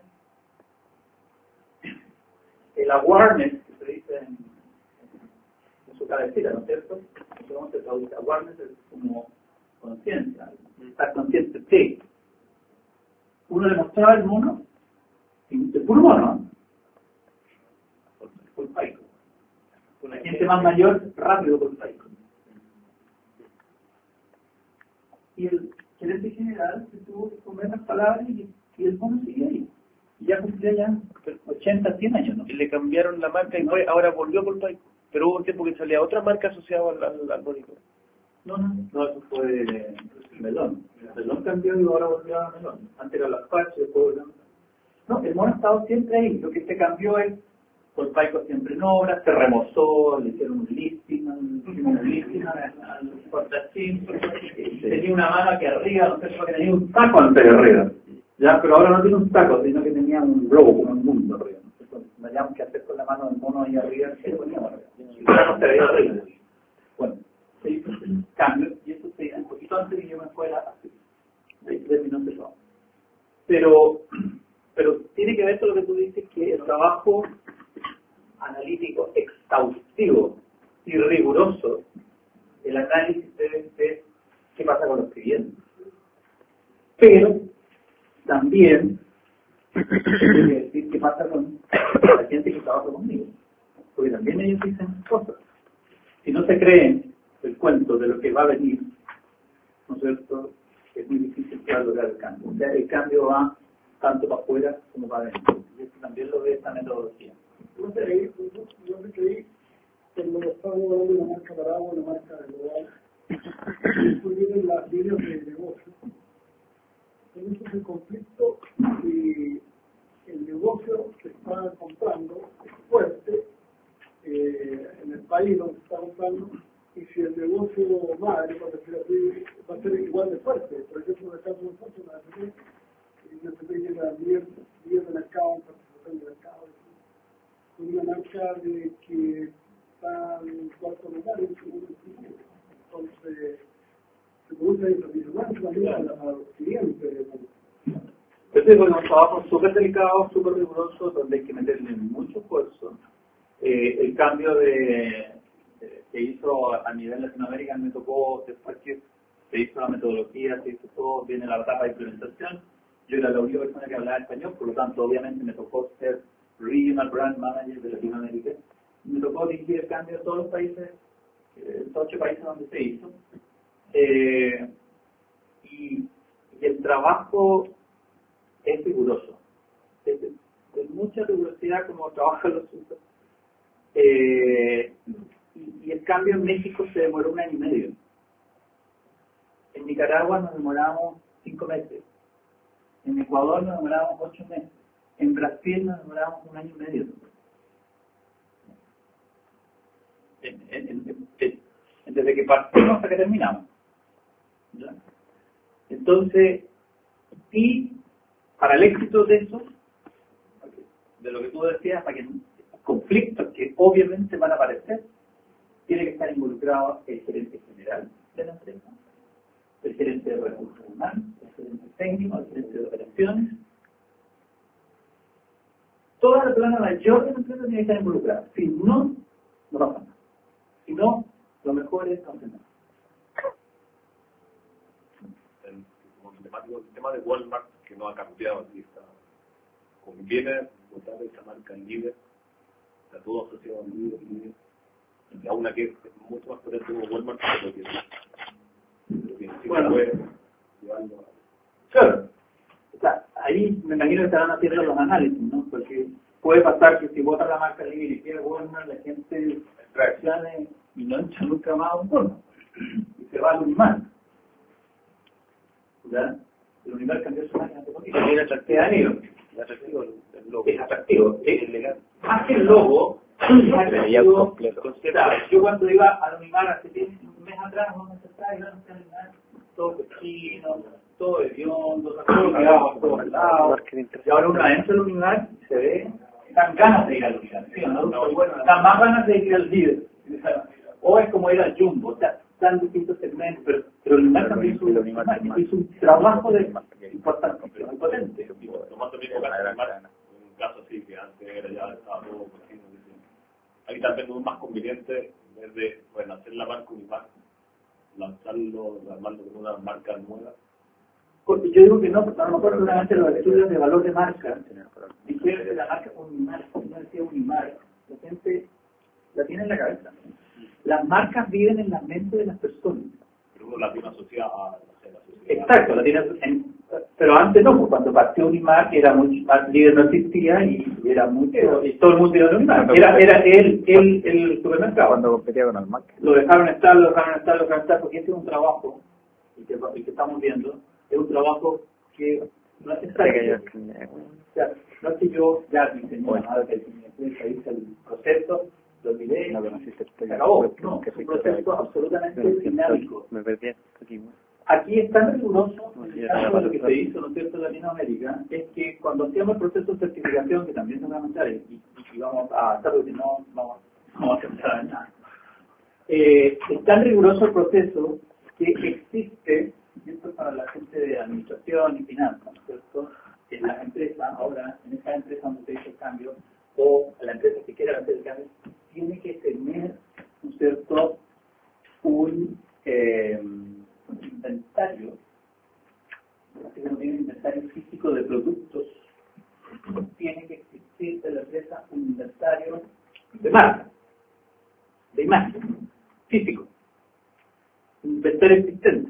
el awareness, que se dice en su cabecita, ¿no es cierto? ¿Cómo se traduce? Awareness es como conciencia, estar consciente. Sí. Uno le mostraba el mono, el puro mono, por Paico. Con la gente más mayor, rápido por Paico. Y el gerente general se tuvo que comer las palabras y el mono sigue ahí. Y ya cumplía ya 80, 100 años, ¿no? Y le cambiaron la marca y ahora volvió por Polpaico. Pero hubo un tiempo que salía otra marca asociada al monitor. No, eso fue Melón. Melón cambió y ahora volvió a Melón. Antes era las Pache, después volvió a Melón. No, el mono ha estado siempre ahí. Lo que se cambió es Polpaico siempre en obra, se remozó, le hicieron un listing al Fortacci, tenía una mano aquí arriba, no sé por qué tenía un taco antes de arriba. Ya, pero ahora no tiene un taco, sino que tenía un globo, como un mundo arriba. Entonces, no hayamos que hacer con la mano del mono ahí arriba, que lo poníamos arriba. El taco se veía arriba. Bueno, se hizo un cambio, y eso se hizo un poquito antes de que yo me fuera así. De 3 minutos todo. Pero tiene que ver con lo que tú dices, que el trabajo analítico exhaustivo y riguroso, el análisis debe ser qué pasa con los clientes. Pero también debe decir qué pasa con la gente que trabaja conmigo. Porque también ellos dicen cosas. Si no se creen el cuento de lo que va a venir, ¿no es cierto? Es muy difícil lograr el cambio. O sea, el cambio va tanto para afuera como para adentro. Y eso también lo ve esta metodología. Yo creí que lo estaba hablando de una marca Bravo, una marca global. Después vienen las líneas de negocio. Entonces el conflicto, si el negocio que está comprando es fuerte en el país donde se está comprando, y si el negocio madre, por decirlo así, va a ser igual de fuerte. Por ejemplo, en el caso de nosotros, la AFP, y la AFP llega a 10 de mercado, participación de mercado, con una marca de que está en cuarto lugar en segundo sitio. Entonces, se produce información también a los clientes. Este es un trabajo súper delicado, súper riguroso, donde hay que meterle mucho esfuerzo. El cambio que hizo a nivel Latinoamérica me tocó, después que se hizo la metodología, se hizo todo, viene la etapa de implementación. Yo era la única persona que hablaba español, por lo tanto, obviamente me tocó ser Regional Brand Manager de Latinoamérica. Me tocó dirigir el cambio de todos los países, los 8 países donde se hizo. Y el trabajo es riguroso. Es mucha rigurosidad como trabajan los suizos. Y el cambio en México se demoró 1 año y medio. En Nicaragua nos demoramos 5 meses. En Ecuador nos demoramos 8 meses. En Brasil nos demoramos 1 año y medio. Desde que partimos hasta que terminamos. ¿Ya? Entonces, y para el éxito de eso, de lo que tú decías, para que conflictos que obviamente van a aparecer, tiene que estar involucrado el gerente general de la empresa, el gerente de recursos humanos, el gerente técnico, el gerente de operaciones. Toda la plana mayor de la empresa tiene que estar involucrada. Si no, no pasa nada. Si no, Lo mejor es ordenar. Como emblemático, el tema de Walmart, que no ha cambiado, así está. Conviene votar esa marca líder, está todo asociado al líder, y a una que es mucho más potente como Walmart, pero que sí Bueno. puede llevarlo a... Claro. O sea, ahí me imagino que estarán haciendo los análisis, ¿no? Porque puede pasar que si vota la marca libre y quiere Walmart, la gente reaccione y no echa nunca más a un Walmart. Y se va al Unimar. ¿Ya? El Unimar cambió su máquina de política. Es atractivo. Es Atractivo el logo. atractivo. Es legal. Más que el logo, es atractivo. completo. Yo cuando iba al Unimar hace un mes atrás, un mes atrás, iba a Unimar, todo cochino, todo hediondo, todo quedaba por todos lados. Y ahora uno entra al Unimar y se ve, dan ganas de ir al Unimar, ¿sí o no? Dan más ganas de ir al líder. O es como ir al Jumbo, o sea, están distintos segmentos, pero el Unimar también es un trabajo de importantísimo, muy potente. Tomando el mismo caso, un caso así que antes era ya estaba todo cochino. Ahí tal vez no es más conveniente, en vez de hacer la marca Unimar, lanzarlo, armarlo con una marca nueva. Porque yo digo que no, porque a lo mejor seguramente los estudios de valor de marca dijeron que la marca Unimar, no decía Unimar, la gente la tiene en la cabeza. Las marcas viven en la mente de las personas. Pero uno la tiene asociada a la sociedad. Exacto, la tiene pero antes no, pues cuando partió Unimar era muy más líder, no existía y era mucho, y todo el mundo iba a Unimar. Era el supermercado. Cuando competía con el Mac. Lo dejaron estar, porque este es un trabajo, y que estamos viendo, es un trabajo que no es exacto. O sea, no es que yo ya diseñé nada, que hice el proceso, lo miré, se acabó. No, es un proceso absolutamente dinámico. Me perdí aquí. Aquí es tan riguroso, en el caso de lo que se hizo, ¿no es cierto?, en Latinoamérica, es que cuando hacíamos el proceso de certificación, que también es fundamental, y vamos a avanzar porque no vamos a avanzar en nada, es tan riguroso el proceso que existe, y esto es para la gente de administración y finanzas, ¿no es cierto?, en las empresas, ahora, en esa empresa donde se hizo el cambio, o la empresa que quiera hacer el cambio, tiene que tener, ¿no es cierto?, un inventario, así como tiene un inventario físico de productos, tiene que existir en la empresa un inventario de marca, de imagen, físico, un inventario existente,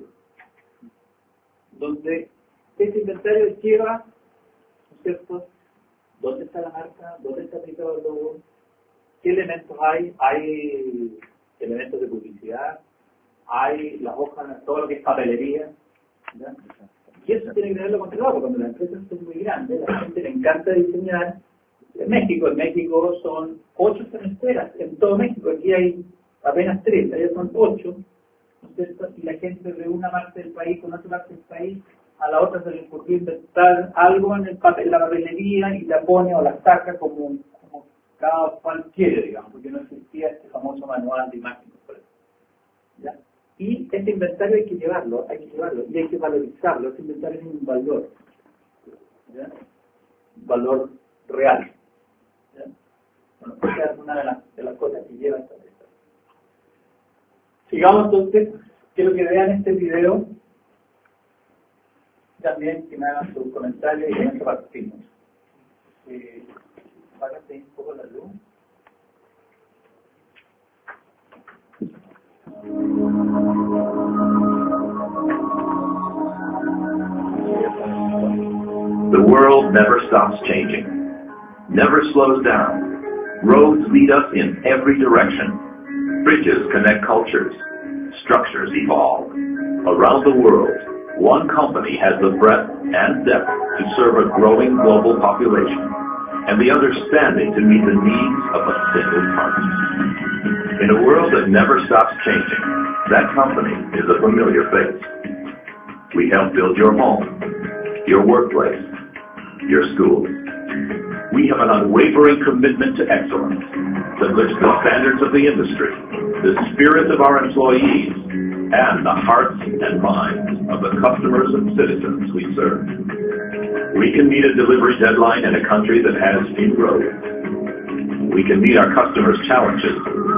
donde ese inventario lleva, ¿no es cierto?, dónde está la marca, dónde está aplicado el logo, qué elementos hay elementos de publicidad, hay las hojas, todo lo que es papelería, ¿ya? Y eso tiene que tenerlo controlado, porque cuando la empresa es muy grande, a la gente le encanta diseñar. En México son 8 semesteras, en todo México, aquí hay apenas 3, allá son 8, ¿no es cierto? Y la gente de una parte del país con otra parte del país, a la otra se le ocurrió inventar algo en la papelería y la pone o la saca como cada cual quiere, digamos, porque no existía este famoso manual de imagen, por ejemplo. ¿Ya? Y este inventario hay que llevarlo, y hay que valorizarlo. Este inventario tiene un valor, ¿ya? Un valor real, ¿ya? Bueno, esa es una de las cosas que lleva esta lista. Sigamos entonces, quiero que vean este video, también que me hagan sus comentarios y en eso partimos. Apágate un poco la luz. The world never stops changing, never slows down. Roads lead us in every direction. Bridges connect cultures. Structures evolve. Around the world, one company has the breadth and depth to serve a growing global population and the understanding to meet the needs of a single party. In a world that never stops changing, that company is a familiar face. We help build your home, your workplace, your schools. We have an unwavering commitment to excellence that lifts the standards of the industry, the spirit of our employees, and the hearts and minds of the customers and citizens we serve. We can meet a delivery deadline in a country that has few roads. We can meet our customers' challenges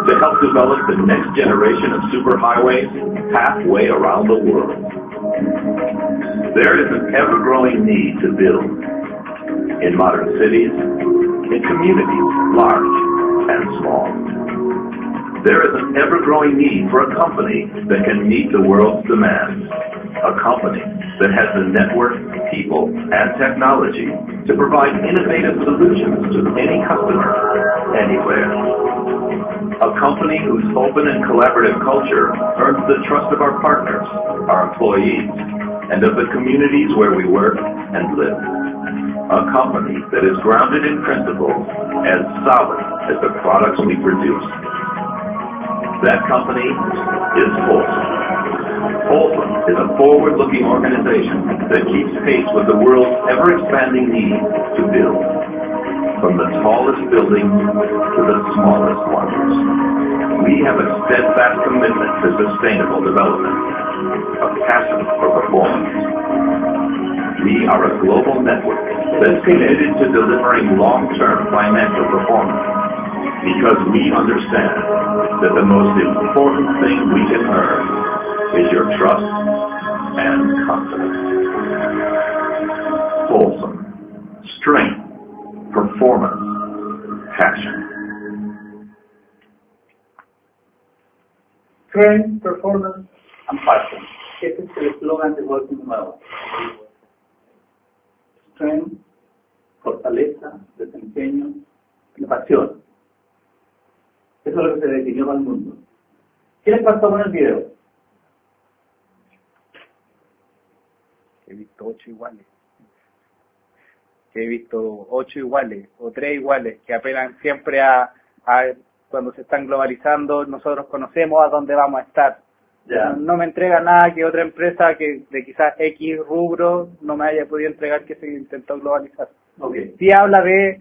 to help develop the next generation of superhighways halfway around the world. There is an ever-growing need to build in modern cities, in communities, large and small. There is an ever-growing need for a company that can meet the world's demands, a company that has the network, people, and technology to provide innovative solutions to any customer, anywhere. A company whose open and collaborative culture earns the trust of our partners, our employees, and of the communities where we work and live. A company that is grounded in principles as solid as the products we produce. That company is Folsom. Folsom is a forward-looking organization that keeps pace with the world's ever-expanding need to build. From the tallest buildings to the smallest ones. We have a steadfast commitment to sustainable development, a passion for performance. We are a global network that's committed to delivering long-term financial performance because we understand that the most important thing we can earn is your trust and confidence. Folsom. Strength, performance, passion. Strength, performance, and passion. Ese es el eslogan de Folsom nuevo. Strength, fortaleza, desempeño y pasión. Eso es lo que se definió para el mundo. ¿Qué les pasó con el video? He visto 8 iguales. He visto 8 iguales o 3 iguales que apelan siempre a cuando se están globalizando, nosotros conocemos a dónde vamos a estar. Ya. No me entrega nada que otra empresa que de quizás X rubro no me haya podido entregar que se intentó globalizar. Okay. Sí habla de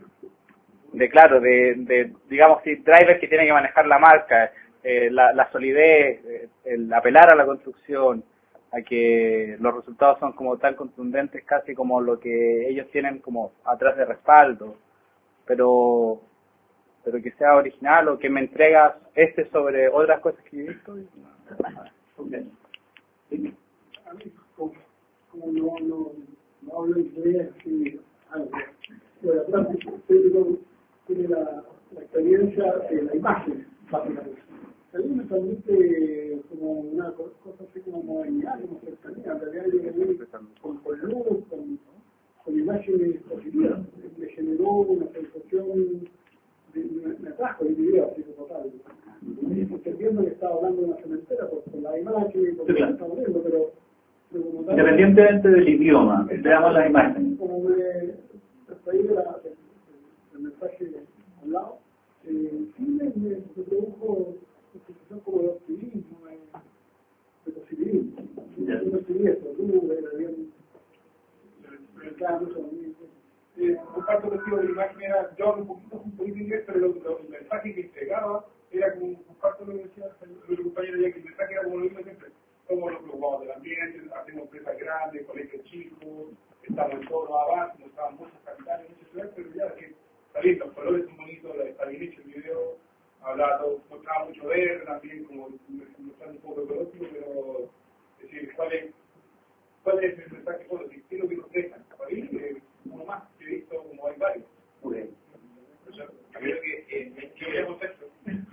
digamos, sí, drivers que tienen que manejar la marca, la solidez, el apelar a la construcción, a que los resultados son como tan contundentes casi como lo que ellos tienen como atrás de respaldo, pero que sea original o que me entregas sobre otras cosas que he visto. Okay. A mí, como no hablo inglés, pero atrás tiene la experiencia de la imagen, básicamente. A mí me transmite como una cosa así como modernidad, como cercanía. En realidad yo venía con luz, con imágenes positivas. Me generó una sensación, me atrajo el video, así como tal. Entendiendo que estaba hablando de una cementera por la imagen, por lo que estaba viendo, pero como tal, independientemente del idioma, veamos las imágenes. como me traí el mensaje al lado, sí me produjo una sensación como de optimismo, de positivismo. Yo percibí esto, era bien, claro, mucho comparto contigo que la imagen era, yo un poquito inglés, pero el mensaje que entregaba era como, comparto lo que decía el compañero ya, que el mensaje era como lo mismo siempre. Somos los preocupados del ambiente, hacemos empresas grandes, colegios chicos, estamos en todos los avances, nos estaban muchas capitales, muchas ciudades, pero ya que está bien, los colores son bonitos, está bien hecho el video, mostraba mucho verde también, como mostrando un poco ecológico, pero es decir, ¿cuál es el mensaje? Bueno, ¿qué es lo que nos dejan? Para mí, uno más, que he visto como hay varios. Okay. Yo creo que yo voy a contar esto.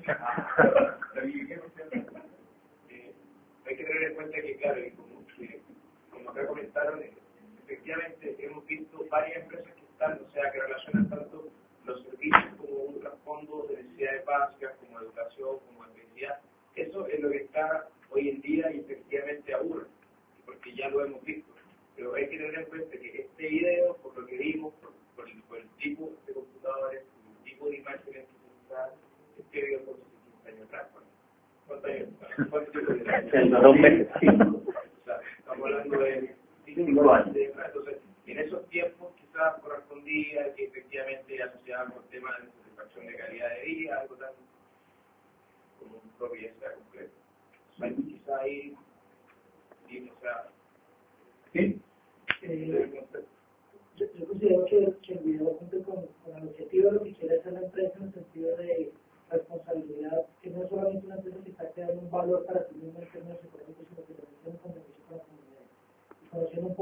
Hay que tener en cuenta que, claro, como acá comentaron, efectivamente hemos visto varias empresas que relacionan tanto los servicios como un trasfondo de necesidades básicas, como educación, como electricidad. Eso es lo que está hoy en día y efectivamente aburre, porque ya lo hemos visto. Pero hay que tener en cuenta que este video, por lo que vimos, por el tipo de computadores, el tipo de imágenes que se usan, este video fue 15 años atrás. ¿Cuántos años? En 2 meses. Estamos hablando de 5 años. Entonces, en esos tiempos quizás correspondía que efectivamente asociaban con temas de satisfacción de calidad de vida, algo tan como un propiedad completo. Quizás ahí, o sea, ¿Sí? Yo considero que el video cumple con el objetivo de lo que quiere hacer la empresa en el sentido de responsabilidad, que no es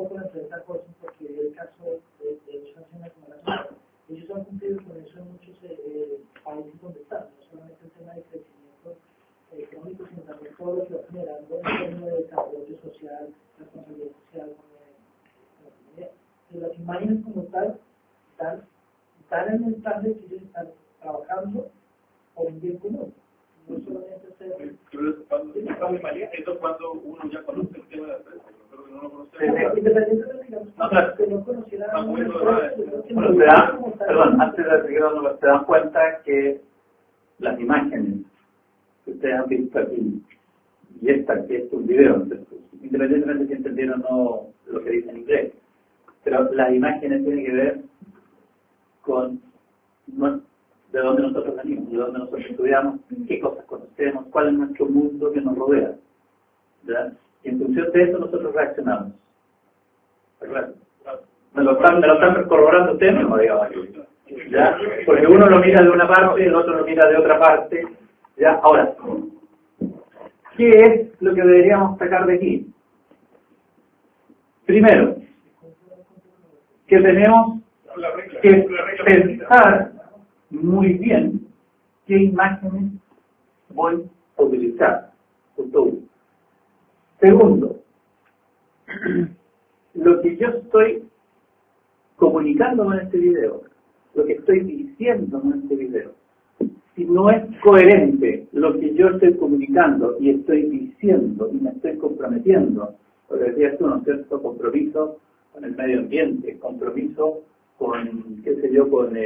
poco la empresa Holcim porque el caso de ellos hacen como la ciudad. Ellos han cumplido con eso en muchos países donde están, no solamente el tema de crecimiento económico, sino también todo lo que va generando en términos de desarrollo social, responsabilidad social con la comunidad. Y las imágenes como tal dan el mensaje de que ellos están trabajando por un bien común. No solamente hacer... Esto es cuando uno ya conoce el tema de la empresa, pero que no lo conoce. Independientemente, digamos, que no conociera... Perdón, antes de seguir dando, se dan cuenta que las imágenes que ustedes han visto aquí y esta que es un video, independientemente si entendieron o no lo que dice en inglés, pero las imágenes tienen que ver con de dónde nosotros venimos, de dónde nosotros estudiamos, qué cosas conocemos, cuál es nuestro mundo que nos rodea, ¿verdad? Y en función de eso nosotros reaccionamos. ¿Verdad? Me lo están corroborando ustedes mismos, digamos, ¿ya? Porque uno lo mira de una parte y el otro lo mira de otra parte, ¿ya? Ahora, ¿qué es lo que deberíamos sacar de aquí? Primero, que tenemos que pensar muy bien qué imágenes voy a utilizar. Punto uno. Segundo, lo que yo estoy comunicando en este video, lo que estoy diciendo en este video, si no es coherente lo que yo estoy comunicando y estoy diciendo y me estoy comprometiendo, lo que decías tú, ¿no es cierto?, compromiso con el medio ambiente, compromiso con, qué sé yo,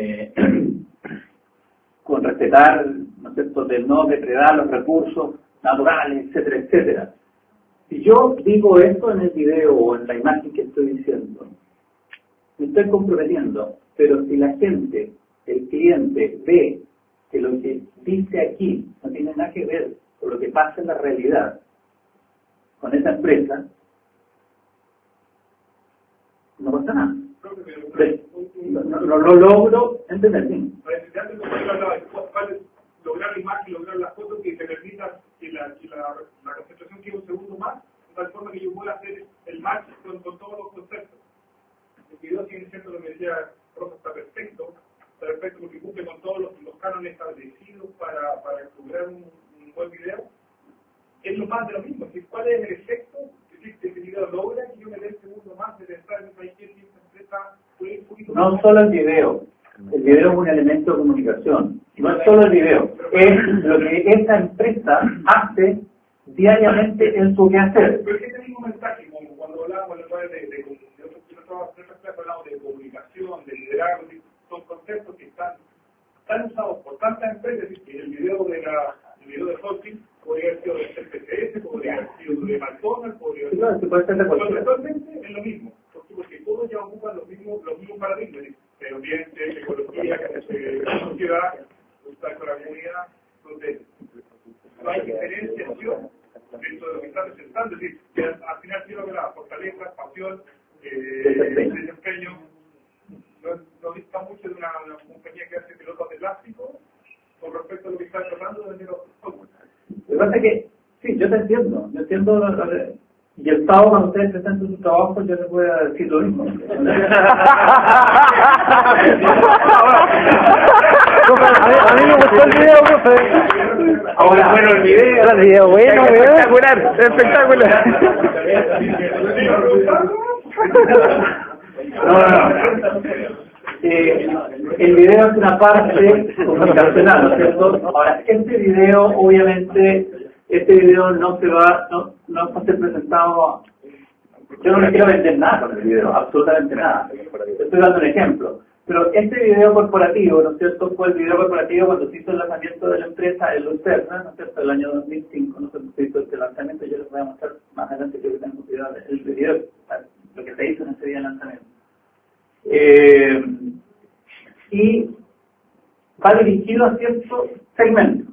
con respetar, ¿no es cierto?, de no depredar los recursos naturales, etcétera, etcétera. Si yo digo esto en el video o en la imagen que estoy diciendo, me estoy comprometiendo, pero si la gente, el cliente, ve que lo que dice aquí no tiene nada que ver con lo que pasa en la realidad con esa empresa, no pasa nada. No logro entender. Lograr la imagen, lograr la foto que te permita que la concentración quede un segundo más, de tal forma que yo pueda hacer el match con todos los conceptos. El video tiene cierto, lo que decía Rosa, está perfecto porque cumple con todos los cánones establecidos para lograr un buen video. Es lo más de lo mismo, ¿cuál es el efecto que este video logra que yo me dé el segundo más de pensar en cualquier empresa? No solo el video es un elemento de comunicación, no es solo el video, es lo que esta empresa hace diariamente en su quehacer. Pero es que este mismo mensaje, como cuando hablábamos de comunicación, de liderazgo, son conceptos que están usados por tantas empresas, que el video de Holcim podría haber sido de CPCS, podría haber sido de McDonald's, podría haber sido conceptualmente es lo mismo, porque todos ya ocupan los mismos paradigmas, medio ambiente, ecología, sociedad, con la comunidad, donde no hay diferenciación dentro de lo que está presentando, es decir, que al final quiero ver la fortaleza, pasión, desempeño. No dista mucho de una compañía que hace pelotas de plástico con respecto a lo que está tratando de vender. Lo que pasa es que, sí, yo te entiendo, y el sábado cuando ustedes presenten su trabajo yo les voy a decir lo mismo. A mí me gustó el video, profe. Ahora, bueno, el video bueno, espectacular. El video es una parte comunicacional, ¿no es cierto? Ahora, este video, obviamente, no va a ser presentado. Yo no le quiero vender nada con el video, absolutamente nada. Estoy dando un ejemplo. Pero este video corporativo, ¿no es cierto? Fue el video corporativo cuando se hizo el lanzamiento de la empresa, el Lucerna, ¿no es cierto? El año 2005, no se hizo este lanzamiento, yo les voy a mostrar más adelante que tengo cuidado el video, lo que se hizo en ese día de lanzamiento. Y va dirigido a ciertos segmentos.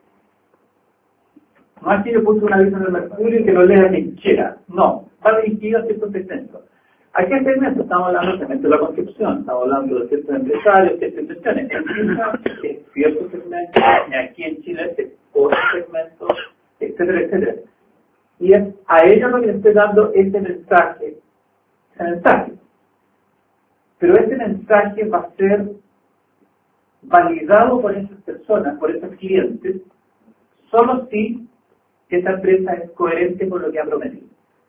No es que yo puse un aviso en el Mercurio y que lo lea quien quiera. No, va dirigido a ciertos segmentos. ¿A qué segmento? Estamos hablando del segmento de la construcción, estamos hablando de ciertos empresarios, ciertas inversiones. En China es ciertos segmentos, y aquí en Chile es otros segmentos, etcétera, etcétera. Y es a ellos lo que les estoy dando este mensaje ese mensaje. Pero ese mensaje va a ser validado por esas personas, por esos clientes, solo si esa empresa es coherente con lo que ha prometido.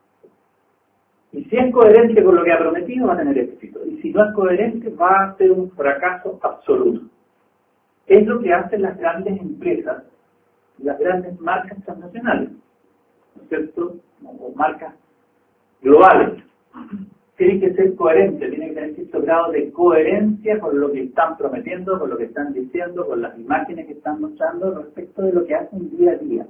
Y si es coherente con lo que ha prometido, va a tener éxito. Y si no es coherente, va a ser un fracaso absoluto. Es lo que hacen las grandes empresas, las grandes marcas transnacionales, ¿no es cierto? O marcas globales. Tienen que ser coherentes, tienen que tener cierto grado de coherencia con lo que están prometiendo, con lo que están diciendo, con las imágenes que están mostrando respecto de lo que hacen día a día.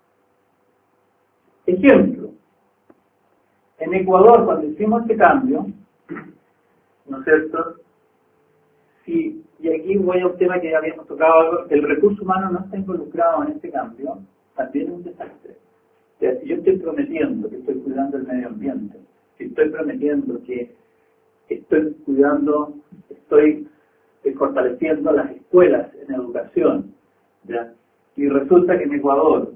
Ejemplo, en Ecuador, cuando hicimos este cambio, ¿no es cierto? Y aquí voy a un tema que ya habíamos tocado, el recurso humano no está involucrado en este cambio, también es un desastre. O sea, si yo estoy prometiendo que estoy cuidando el medio ambiente, si estoy prometiendo que estoy cuidando, estoy fortaleciendo las escuelas en educación, ¿ya? Y resulta que en Ecuador,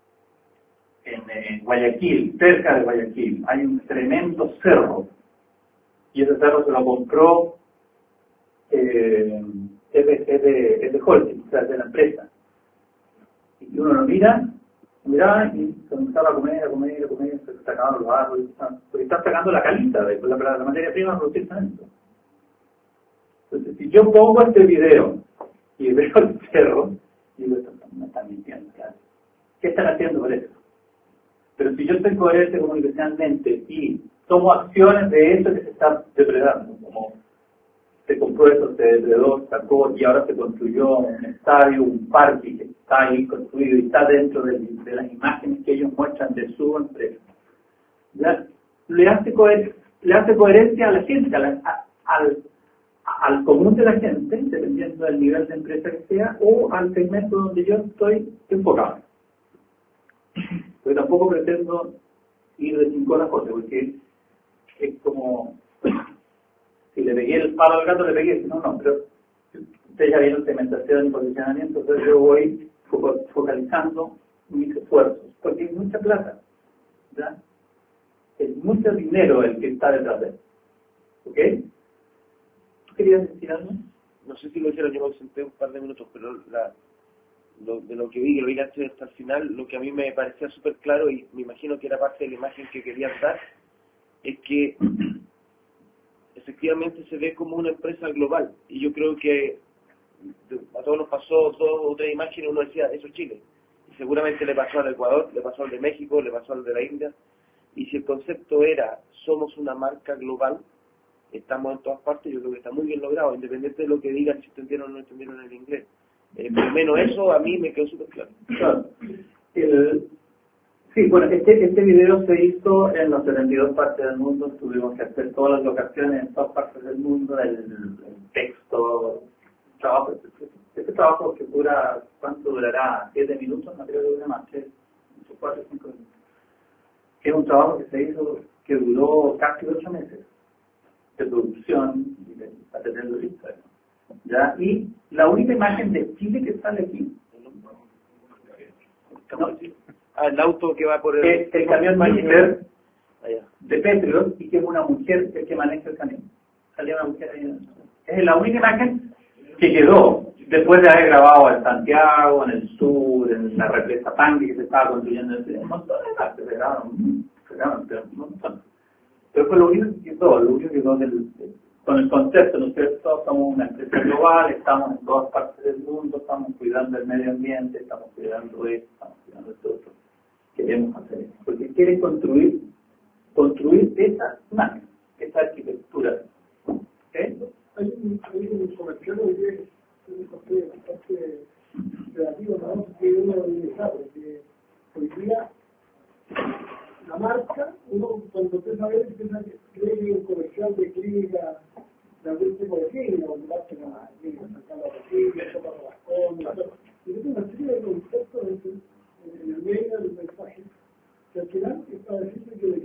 en Guayaquil, cerca de Guayaquil, hay un tremendo cerro, y ese cerro se lo compró es de holding, o sea, de la empresa. Y uno lo miraba y comenzaba a comer, se sacaban los árboles, porque están sacando la calita de la materia prima para producir cemento. Entonces, si yo pongo este video y veo el cerro, digo, esto me están mintiendo, claro. ¿Qué están haciendo por eso? Pero si yo estoy coherente comunicacionalmente y tomo acciones de eso que se está depredando, como se compró eso, se depredó, sacó y ahora se construyó un estadio, un parque que está ahí construido y está dentro de las imágenes que ellos muestran de su empresa. ¿Ya? Le hace coherencia a la gente, al común de la gente, dependiendo del nivel de empresa que sea, o al segmento donde yo estoy enfocado. Porque tampoco pretendo ir de 5 a la foto, porque es como... Si le pegué el palo al gato, le pegué, si no, no, pero ustedes ya vieron segmentación y posicionamiento, entonces yo voy focalizando mis esfuerzos, porque hay mucha plata, ¿ya? Es mucho dinero el que está detrás de él, ¿ok? ¿Tú querías decir algo? No sé si lo hicieron, yo me senté un par de minutos, pero de lo que vi, lo vi antes hasta el final, lo que a mí me parecía súper claro, y me imagino que era parte de la imagen que querían dar, es que efectivamente se ve como una empresa global, y yo creo que a todos nos pasó 2 o 3 imágenes y uno decía, eso es Chile, y seguramente le pasó al Ecuador, le pasó al de México, le pasó al de la India, y si el concepto era, somos una marca global, estamos en todas partes, yo creo que está muy bien logrado, independiente de lo que digan, si entendieron o no entendieron el inglés. Por lo menos eso a mí me quedó súper claro. Claro. Sí, bueno, este video se hizo en las 72 partes del mundo, tuvimos que hacer todas las locaciones en todas partes del mundo, el texto, trabajo. Este trabajo que dura, ¿cuánto durará? 7 minutos, no creo que dure más, 4 o 5 minutos. Es un trabajo que se hizo, que duró casi 8 meses de producción y de tenerlo listo, ¿ya? Y la única imagen de Chile que sale aquí, ¿no? El auto que va por el camión Magister de Petros, y que es una mujer el que maneja el camión. Salía una mujer ahí. Es la única imagen que quedó después de haber grabado en Santiago, en el sur, en la represa Pangue que se estaba construyendo en un montón de partes, se grabaron un montón. Pero fue lo único que quedó con el concepto, ¿no es cierto? Somos una empresa global, estamos en todas partes del mundo, estamos cuidando el medio ambiente, estamos cuidando esto, estamos cuidando esto otro. Queremos hacer eso, porque quieren construir esa imagen, esa arquitectura. ¿Okay? Hay un comercial hoy día que es bastante relativo, ¿no? Que uno sabe que hoy día la marca, uno cuando empieza a ver, piensa que cree un comercial de clínica, de algún tipo de clínica, donde va a ser una clínica, sacando la clínica, tocando las cosas, y tiene una serie de conceptos en el medio del mensaje, que al final es para decirle que